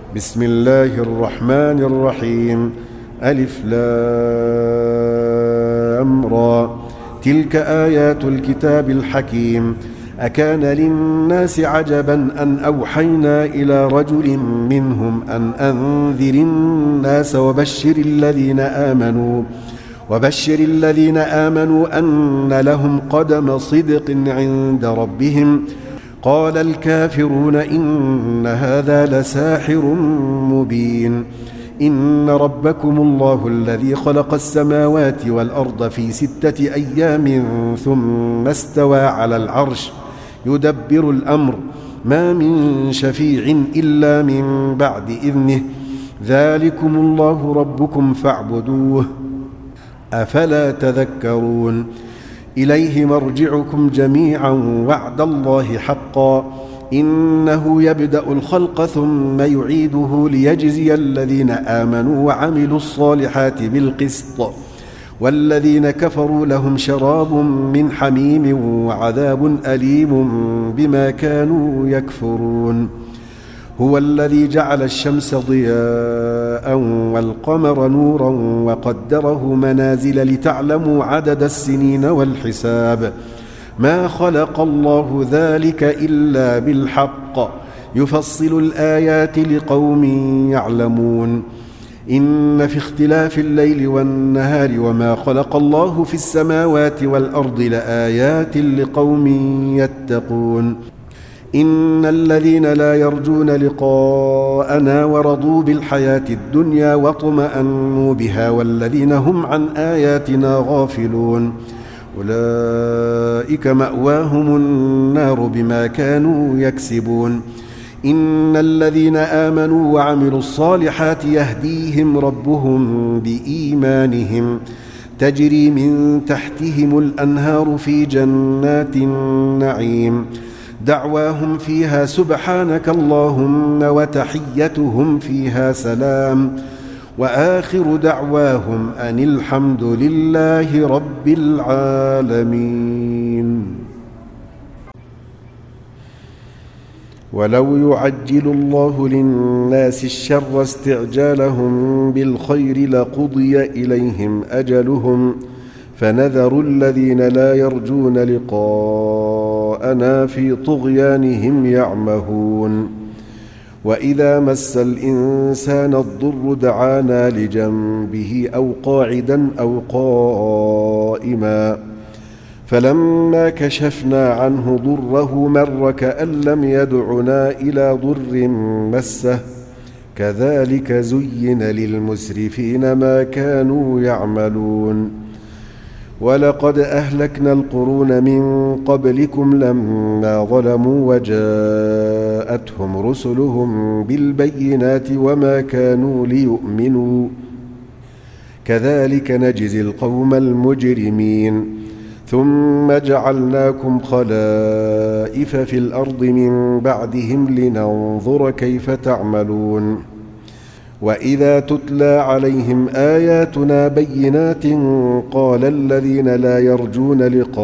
بسم الله الرحمن الرحيم. ألف لام را. تلك آيات الكتاب الحكيم. أكان للناس عجبا أن أوحينا إلى رجل منهم أن أنذر الناس وبشر الذين آمنوا أن لهم قدم صدق عند ربهم. قال الكافرون إن هذا لساحر مبين. إن ربكم الله الذي خلق السماوات والأرض في 6 أيام ثم استوى على العرش يدبر الأمر ما من شفيع إلا من بعد إذنه ذلكم الله ربكم فاعبدوه أفلا تذكرون. إليه مرجعكم جميعا وعد الله حقا إنه يبدأ الخلق ثم يعيده ليجزي الذين آمنوا وعملوا الصالحات بالقسط والذين كفروا لهم شراب من حميم وعذاب أليم بما كانوا يكفرون. هو الذي جعل الشمس ضياء والقمر نورا وقدره منازل لتعلموا عدد السنين والحساب ما خلق الله ذلك إلا بالحق يفصل الآيات لقوم يعلمون. إن في اختلاف الليل والنهار وما خلق الله في السماوات والأرض لآيات لقوم يتقون. إن الذين لا يرجون لقاءنا ورضوا بالحياة الدنيا واطمأنوا بها والذين هم عن آياتنا غافلون أولئك مأواهم النار بما كانوا يكسبون. إن الذين آمنوا وعملوا الصالحات يهديهم ربهم بإيمانهم تجري من تحتهم الأنهار في جنات النعيم دعواهم فيها سبحانك اللهم وتحيتهم فيها سلام وآخر دعواهم أن الحمد لله رب العالمين. ولو يعجل الله للناس الشر استعجالهم بالخير لقضي إليهم أجلهم فنذر الذين لا يرجون لقاءنا في طغيانهم يعمهون. وإذا مس الإنسان الضر دعانا لجنبه أو قاعدا أو قائما فلما كشفنا عنه ضره مر كأن لم يدعنا إلى ضر مسه كذلك زين للمسرفين ما كانوا يعملون. ولقد أهلكنا القرون من قبلكم لما ظلموا وجاءتهم رسلهم بالبينات وما كانوا ليؤمنوا كذلك نجزي القوم المجرمين. ثم جعلناكم خلائف في الأرض من بعدهم لننظر كيف تعملون. وإذا تتلى عليهم آياتنا بينات قال الذين لا يرجون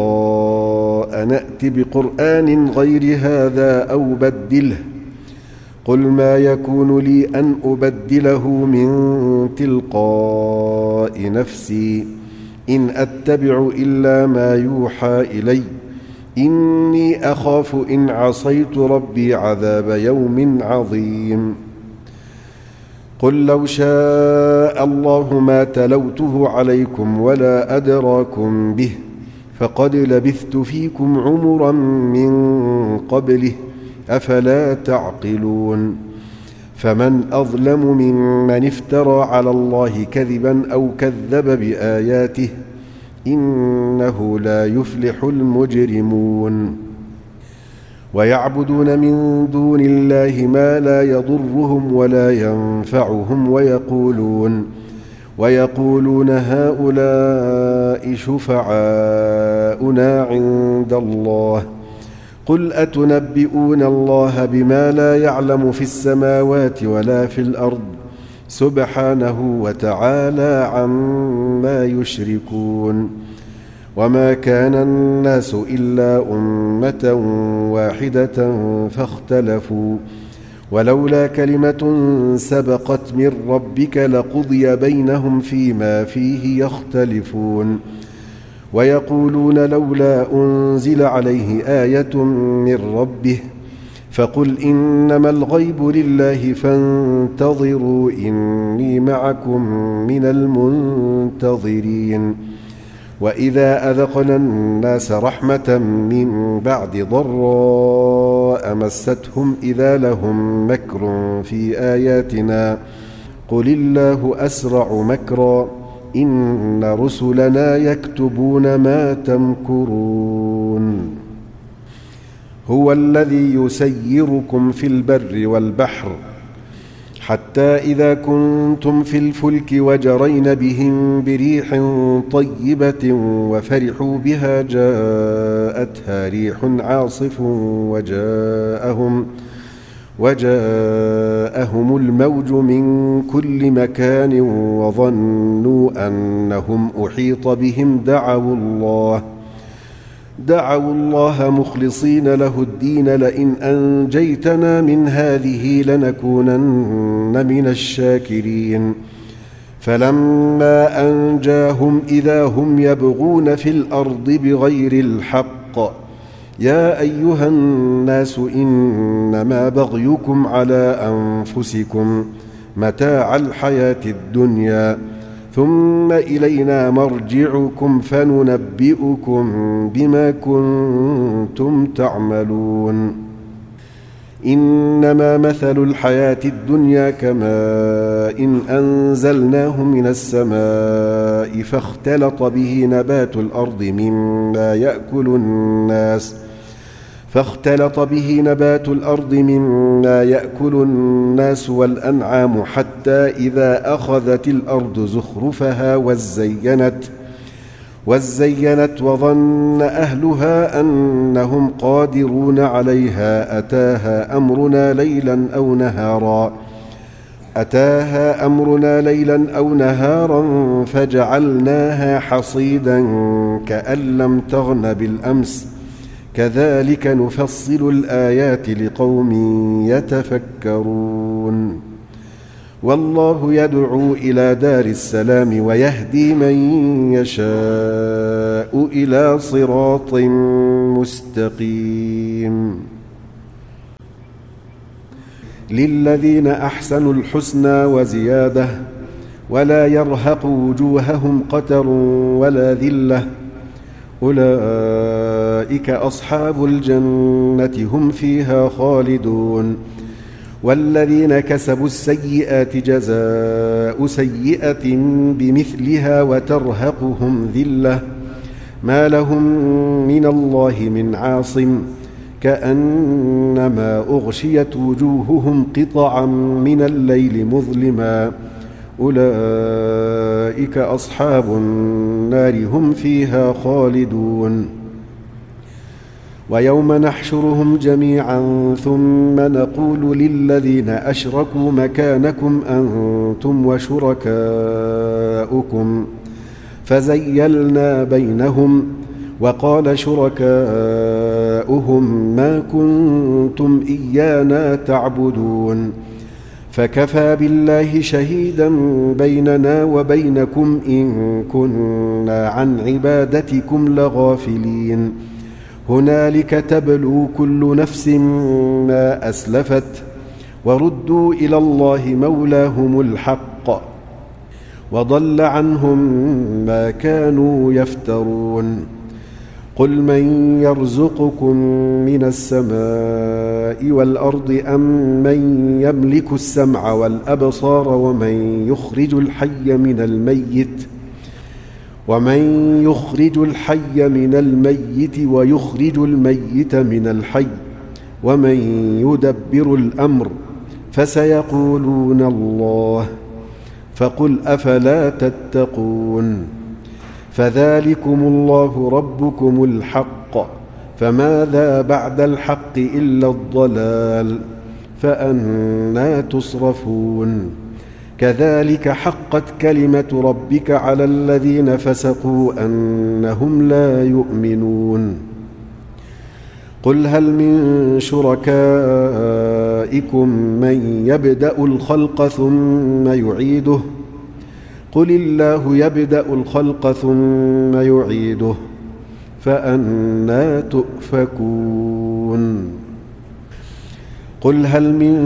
لقاء نأت بقرآن غير هذا أو بدله قل ما يكون لي أن أبدله من تلقاء نفسي إن أتبع إلا ما يوحى إلي إني أخاف إن عصيت ربي عذاب يوم عظيم. قل لو شاء الله ما تلوته عليكم ولا أدراكم به فقد لبثت فيكم عمرا من قبله أفلا تعقلون. فمن أظلم ممن افترى على الله كذبا أو كذب بآياته إنه لا يفلح المجرمون. ويعبدون من دون الله ما لا يضرهم ولا ينفعهم ويقولون هؤلاء شفعاؤنا عند الله قل أتنبئون الله بما لا يعلم في السماوات ولا في الأرض سبحانه وتعالى عما يشركون. وما كان الناس إلا أمة واحدة فاختلفوا ولولا كلمة سبقت من ربك لقضي بينهم فيما فيه يختلفون ويقولون لولا أنزل عليه آية من ربه فقل إنما الغيب لله فانتظروا إني معكم من المنتظرين وإذا أذقنا الناس رحمة من بعد ضراء مستهم إذا لهم مكر في آياتنا قل الله أسرع مكرا إن رسلنا يكتبون ما تمكرون هو الذي يسيركم في البر والبحر حتى إذا كنتم في الفلك وجرين بهم بريح طيبة وفرحوا بها جاءتها ريح عاصف وجاءهم الموج من كل مكان وظنوا أنهم أحيط بهم دعوا الله مخلصين له الدين لئن أنجيتنا من هذه لنكونن من الشاكرين فلما أنجاهم إذا هم يبغون في الأرض بغير الحق يا أيها الناس إنما بغيكم على أنفسكم متاع الحياة الدنيا ثم إلينا مرجعكم فننبئكم بما كنتم تعملون إنما مثل الحياة الدنيا كماء إن أنزلناه من السماء فاختلط به نبات الأرض مما يأكل الناس والأنعام حتى إذا أخذت الأرض زخرفها وزينت وظن أهلها أنهم قادرون عليها أتاها أمرنا ليلا أو نهارا فجعلناها حصيدا كأن لم تغن بالأمس كذلك نفصل الآيات لقوم يتفكرون والله يدعو إلى دار السلام ويهدي من يشاء إلى صراط مستقيم للذين أحسنوا الحسنى وزيادة ولا يرهق وجوههم قتر ولا ذلة أولئك أصحاب الجنة هم فيها خالدون والذين كسبوا السيئات جزاء سيئة بمثلها وترهقهم ذلة ما لهم من الله من عاصم كأنما أغشيت وجوههم قطعا من الليل مظلما أولئك أصحاب النار هم فيها خالدون ويوم نحشرهم جميعا ثم نقول للذين أشركوا مكانكم أنتم وشركاؤكم فزيلنا بينهم وقال شركاؤهم ما كنتم إيانا تعبدون فكفى بالله شهيدا بيننا وبينكم إن كنا عن عبادتكم لغافلين هنالك تبلو كل نفس ما أسلفت وردوا إلى الله مولاهم الحق وضل عنهم ما كانوا يفترون قل من يرزقكم من السماء والأرض أم من يملك السمع والأبصار ومن يخرج الحي من الميت ويخرج الميت من الحي ومن يدبر الأمر فسيقولون الله فقل أفلا تتقون فذلكم الله ربكم الحق فماذا بعد الحق إلا الضلال فأنى تصرفون كذلك حقت كلمة ربك على الذين فسقوا أنهم لا يؤمنون قل هل من شركائكم شركائكم من يبدأ الخلق ثم يعيده قل الله يبدأ الخلق ثم يعيده فأنى تؤفكون قل هل من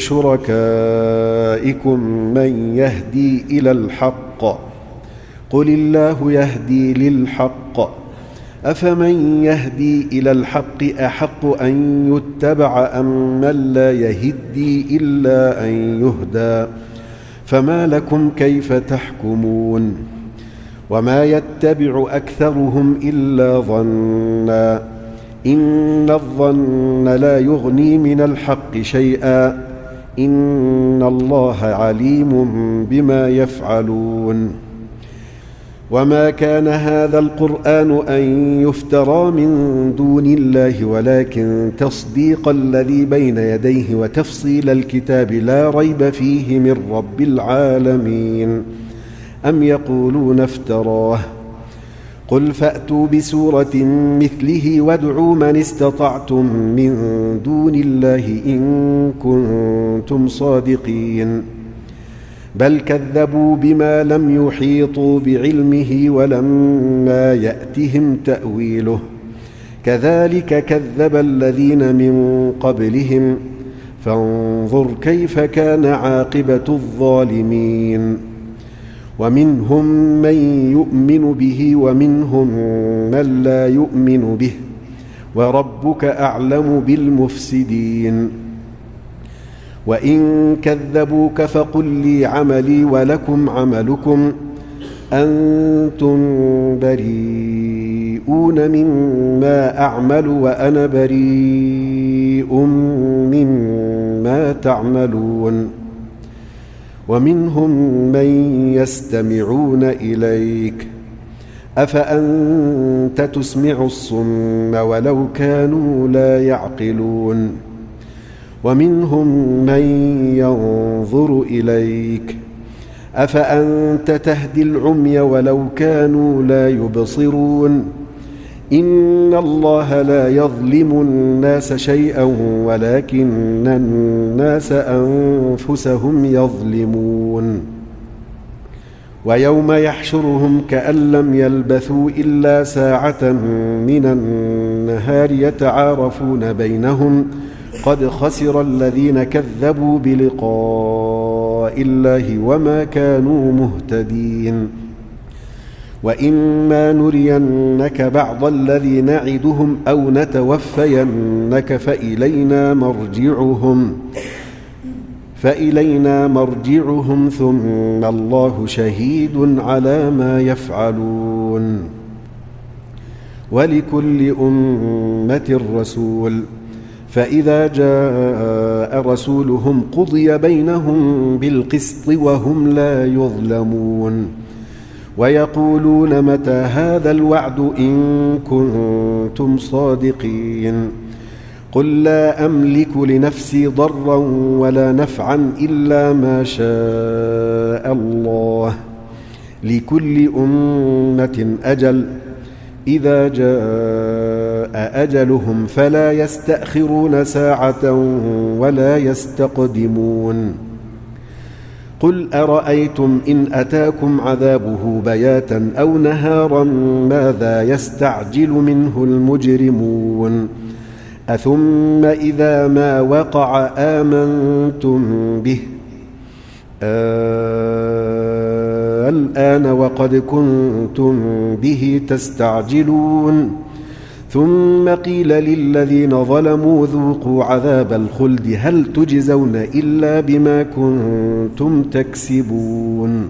شركائكم من يهدي إلى الحق قل الله يهدي للحق أفمن يهدي إلى الحق أحق أن يتبع أم من لا يهدي إلا أن يهدى فما لكم كيف تحكمون وما يتبع أكثرهم إلا ظنا إن الظن لا يغني من الحق شيئا إن الله عليم بما يفعلون وما كان هذا القرآن أن يفترى من دون الله ولكن تصديق الذي بين يديه وتفصيل الكتاب لا ريب فيه من رب العالمين أم يقولون افتراه قل فأتوا بسورة مثله وادعوا من استطعتم من دون الله إن كنتم صادقين بل كذبوا بما لم يحيطوا بعلمه ولما يأتهم تأويله كذلك كذب الذين من قبلهم فانظر كيف كان عاقبة الظالمين ومنهم من يؤمن به ومنهم من لا يؤمن به وربك أعلم بالمفسدين وإن كذبوك فقل لي عملي ولكم عملكم أنتم بريئون مما أعمل وأنا بريء مما تعملون ومنهم من يستمعون إليك أفأنت تسمع الصم ولو كانوا لا يعقلون ومنهم من ينظر إليك أفأنت تهدي العمي ولو كانوا لا يبصرون إن الله لا يظلم الناس شيئا ولكن الناس أنفسهم يظلمون ويوم يحشرهم كأن لم يلبثوا إلا ساعة من النهار يتعارفون بينهم قد خسر الذين كذبوا بلقاء الله وما كانوا مهتدين وإما نرينك بعض الذي نعدهم أو نتوفينك فإلينا مرجعهم ثم الله شهيد على ما يفعلون ولكل أمة رسول فإذا جاء رسولهم قضي بينهم بالقسط وهم لا يظلمون ويقولون متى هذا الوعد إن كنتم صادقين قل لا أملك لنفسي ضرا ولا نفعا إلا ما شاء الله لكل أمة أجل إذا جاء أجلهم فلا يستأخرون ساعة ولا يستقدمون قل أرأيتم إن أتاكم عذابه بياتا أو نهارا ماذا يستعجل منه المجرمون أثم إذا ما وقع آمنتم به الآن وقد كنتم به تستعجلون ثم قيل للذين ظلموا ذوقوا عذاب الخلد هل تجزون إلا بما كنتم تكسبون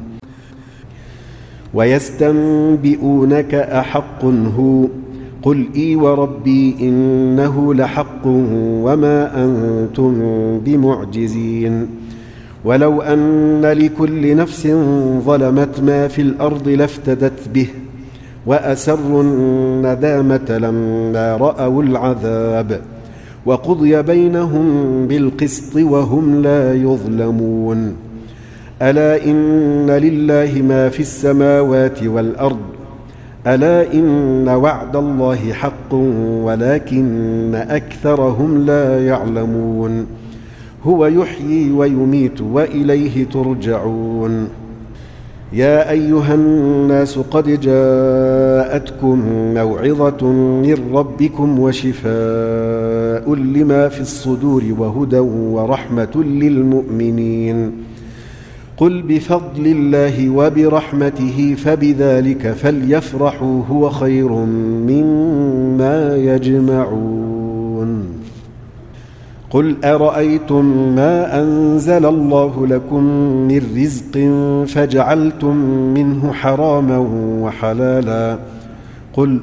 ويستنبئونك أحق هو قل إي وربي إنه لحق وما أنتم بمعجزين ولو أن لكل نفس ظلمت ما في الأرض لافتدت به وأسروا الندامة لما رأوا العذاب وقضي بينهم بالقسط وهم لا يظلمون ألا إن لله ما في السماوات والأرض ألا إن وعد الله حق ولكن أكثرهم لا يعلمون هو يحيي ويميت وإليه ترجعون. يا أيها الناس قد جاءتكم موعظة من ربكم وشفاء لما في الصدور وهدى ورحمة للمؤمنين. قل بفضل الله وبرحمته فبذلك فليفرحوا هو خير مما يجمعون. قل أرأيتم ما أنزل الله لكم من رزق فجعلتم منه حراما وحلالا قل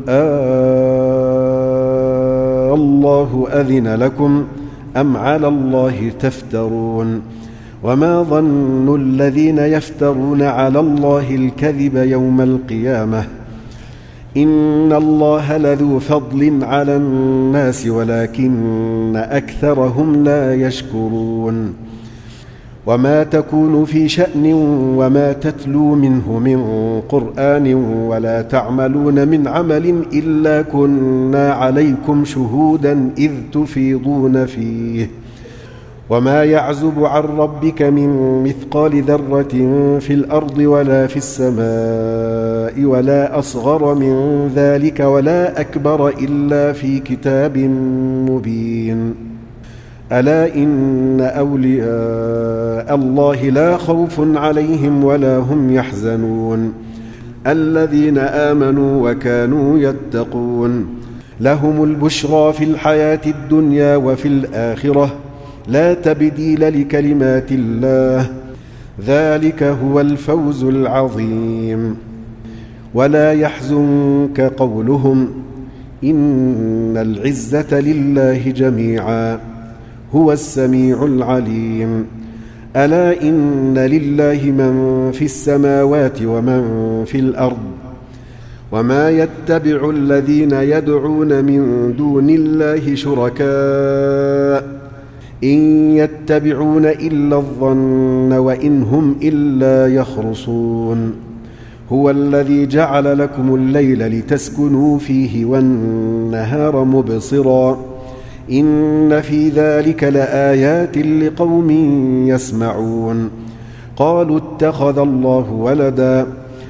الله أذن لكم أم على الله تفترون. وما ظن الذين يفترون على الله الكذب يوم القيامة إن الله لذو فضل على الناس ولكن أكثرهم لا يشكرون. وما تكون في شأن وما تتلو منه من قرآن ولا تعملون من عمل إلا كنا عليكم شهودا إذ تفيضون فيه. وما يعزب عن ربك من مثقال ذرة في الأرض ولا في السماء ولا أصغر من ذلك ولا أكبر إلا في كتاب مبين. ألا إن أولياء الله لا خوف عليهم ولا هم يحزنون الذين آمنوا وكانوا يتقون. لهم البشرى في الحياة الدنيا وفي الآخرة لا تبديل لكلمات الله ذلك هو الفوز العظيم. ولا يحزنك قولهم إن العزة لله جميعا هو السميع العليم. ألا إن لله من في السماوات ومن في الأرض وما يتبع الذين يدعون من دون الله شركاء إن يتبعون إلا الظن وإن هم إلا يخرصون. هو الذي جعل لكم الليل لتسكنوا فيه والنهار مبصرا إن في ذلك لآيات لقوم يسمعون. قالوا اتخذ الله ولدا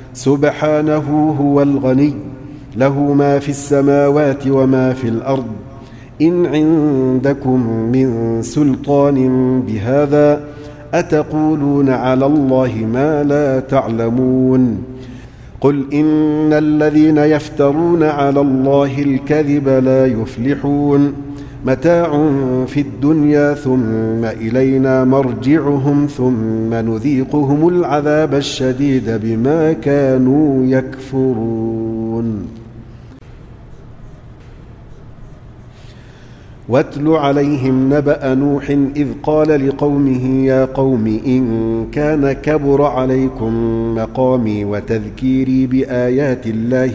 سبحانه هو الغني له ما في السماوات وما في الأرض إن عندكم من سلطان بهذا أتقولون على الله ما لا تعلمون. قل إن الذين يفترون على الله الكذب لا يفلحون متاع في الدنيا ثم إلينا مرجعهم ثم نذيقهم العذاب الشديد بما كانوا يكفرون. واتل عليهم نبأ نوح إذ قال لقومه يا قوم إن كان كبر عليكم مقامي وتذكيري بآيات الله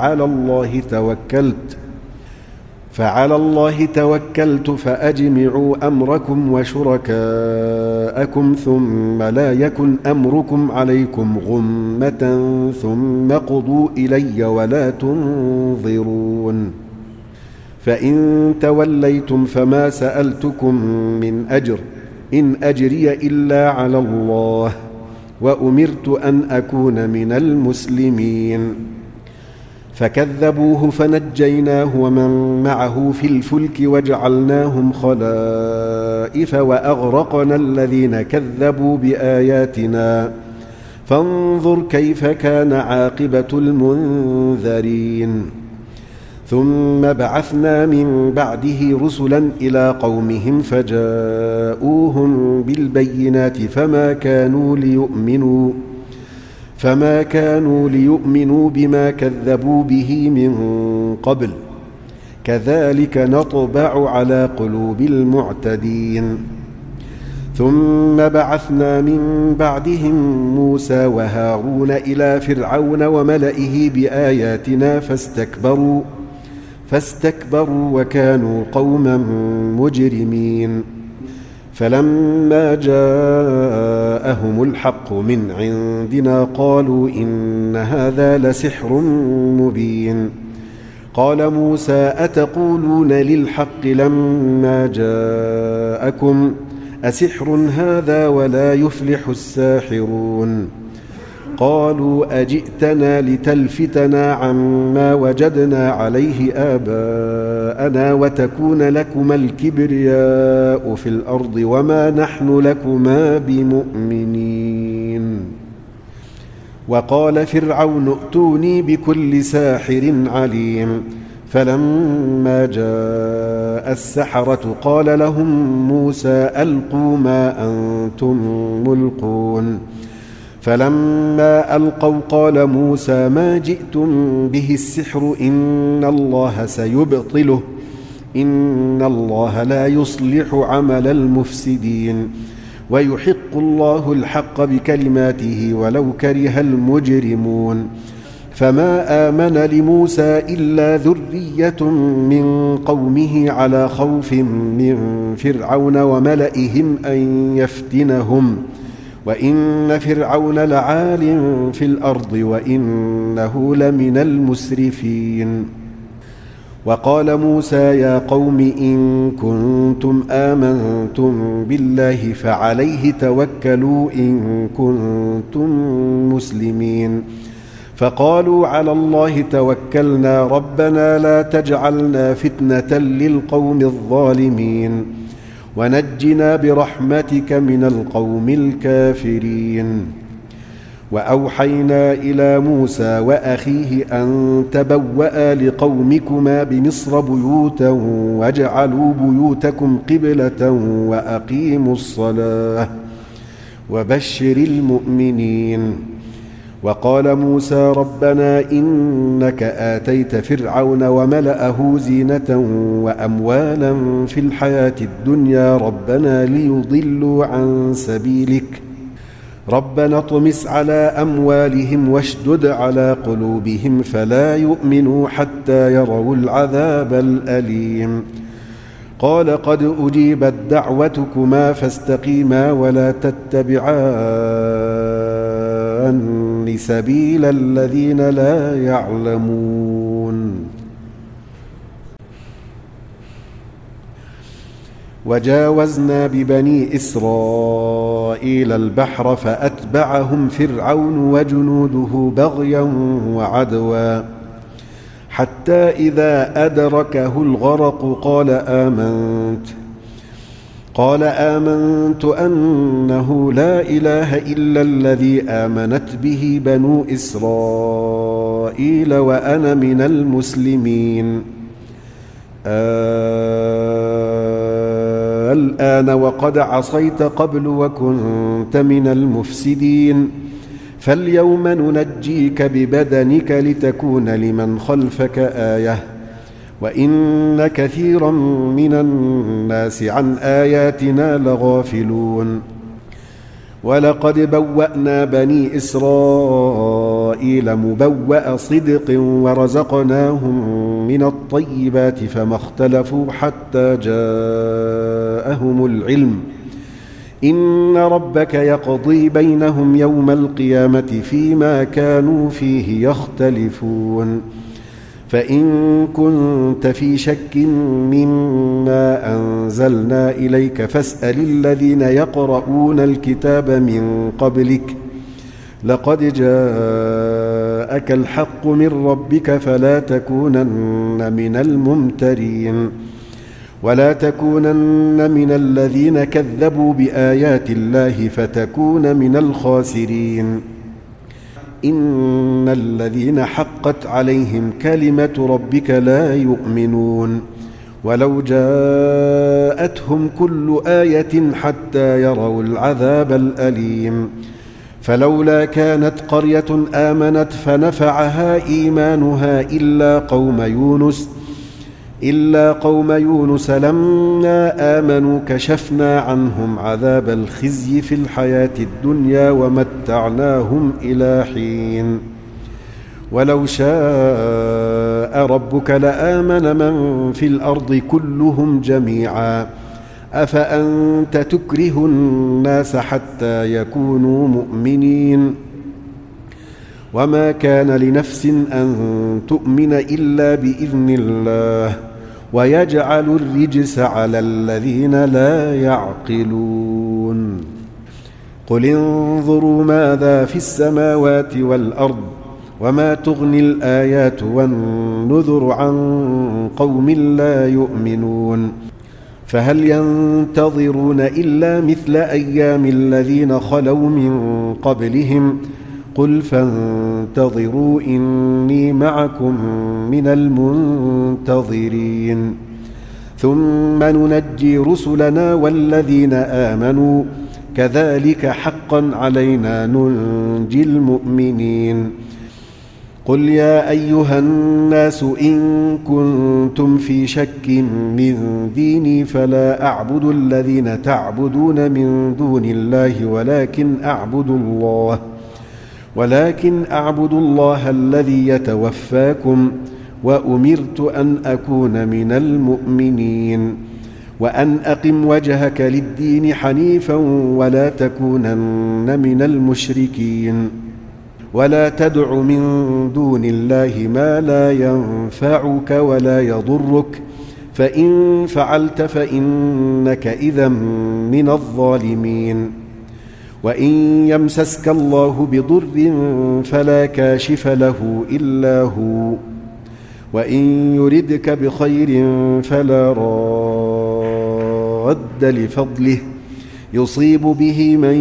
فعلى الله توكلت فأجمعوا أمركم وشركاءكم ثم لا يكن أمركم عليكم غمة ثم قضوا إلي ولا تنظرون. فإن توليتم فما سألتكم من أجر إن أجري إلا على الله وأمرت أن أكون من المسلمين. فكذبوه فنجيناه ومن معه في الفلك وجعلناهم خلائف وأغرقنا الذين كذبوا بآياتنا فانظر كيف كان عاقبة المنذرين. ثم بعثنا من بعده رسلا إلى قومهم فجاءوهم بالبينات فما كانوا ليؤمنوا بما كذبوا به من قبل كذلك نطبع على قلوب المعتدين. ثم بعثنا من بعدهم موسى وهارون إلى فرعون وملئه بآياتنا فاستكبروا وكانوا قوما مجرمين. فلما جاءهم الحق من عندنا قالوا إن هذا لسحر مبين. قال موسى أتقولون للحق لما جاءكم أسحر هذا ولا يفلح الساحرون قالوا أجئتنا لتلفتنا عما وجدنا عليه آباءنا وتكون لكما الكبرياء في الأرض وما نحن لكما بمؤمنين وقال فرعون ائتوني بكل ساحر عليم فلما جاء السحرة قال لهم موسى ألقوا ما أنتم ملقون فلما ألقوا قال موسى ما جئتم به السحر إن الله سيبطله إن الله لا يصلح عمل المفسدين ويحق الله الحق بكلماته ولو كره المجرمون فما آمن لموسى إلا ذرية من قومه على خوف من فرعون وملئهم أن يفتنهم وإن فرعون لعال في الأرض وإنه لمن المسرفين وقال موسى يا قوم إن كنتم آمنتم بالله فعليه توكلوا إن كنتم مسلمين فقالوا على الله توكلنا ربنا لا تجعلنا فتنة للقوم الظالمين ونجنا برحمتك من القوم الكافرين وأوحينا إلى موسى وأخيه أن تبوأ لقومكما بمصر بيوتا واجعلوا بيوتكم قبلة وأقيموا الصلاة وبشر المؤمنين وقال موسى ربنا إنك آتيت فرعون وملأه زينة وأموالا في الحياة الدنيا ربنا ليضلوا عن سبيلك ربنا اطمس على أموالهم واشدد على قلوبهم فلا يؤمنوا حتى يروا العذاب الأليم قال قد أجيبت دعوتكما فاستقيما ولا تتبعان سبيل الذين لا يعلمون وجاوزنا ببني إسرائيل البحر فأتبعهم فرعون وجنوده بغيا وعدوا حتى إذا أدركه الغرق قال آمنت أنه لا إله إلا الذي آمنت به بنو إسرائيل وأنا من المسلمين الآن وقد عصيت قبل وكنت من المفسدين فاليوم ننجيك ببدنك لتكون لمن خلفك آية وإن كثيرا من الناس عن آياتنا لغافلون ولقد بوأنا بني إسرائيل مبوأ صدق ورزقناهم من الطيبات فما اختلفوا حتى جاءهم العلم إن ربك يقضي بينهم يوم القيامة فيما كانوا فيه يختلفون فإن كنت في شك مما أنزلنا إليك فاسأل الذين يقرؤون الكتاب من قبلك لقد جاءك الحق من ربك فلا تكونن من الممترين ولا تكونن من الذين كذبوا بآيات الله فتكون من الخاسرين إن الذين حقت عليهم كلمة ربك لا يؤمنون ولو جاءتهم كل آية حتى يروا العذاب الأليم فلولا كانت قرية آمنت فنفعها إيمانها إلا قوم يونس لما آمنوا كشفنا عنهم عذاب الخزي في الحياة الدنيا ومتعناهم إلى حين ولو شاء ربك لآمن من في الأرض كلهم جميعا أفأنت تكره الناس حتى يكونوا مؤمنين وما كان لنفس أن تؤمن إلا بإذن الله ويجعل الرجس على الذين لا يعقلون قل انظروا ماذا في السماوات والأرض وما تغني الآيات والنذر عن قوم لا يؤمنون فهل ينتظرون إلا مثل أيام الذين خلوا من قبلهم قل فانتظروا إني معكم من المنتظرين ثم ننجي رسلنا والذين آمنوا كذلك حقا علينا ننجي المؤمنين قل يا أيها الناس إن كنتم في شك من ديني فلا أعبد الذين تعبدون من دون الله ولكن أعبد الله الذي يتوفاكم وأمرت أن أكون من المؤمنين وأن أقم وجهك للدين حنيفا ولا تكونن من المشركين ولا تدع من دون الله ما لا ينفعك ولا يضرك فإن فعلت فإنك إذا من الظالمين وإن يمسسك الله بضر فلا كاشف له إلا هو وإن يردك بخير فلا راد لفضله يصيب به من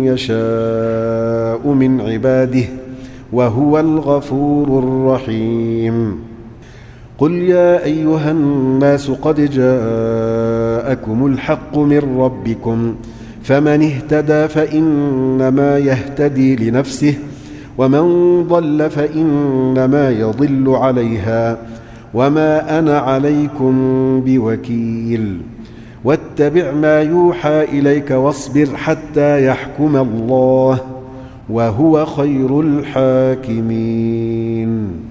يشاء من عباده وهو الغفور الرحيم قل يا أيها الناس قد جاءكم الحق من ربكم فمن اهتدى فإنما يهتدي لنفسه ومن ضل فإنما يضل عليها وما أنا عليكم بوكيل واتبع ما يوحى إليك واصبر حتى يحكم الله وهو خير الحاكمين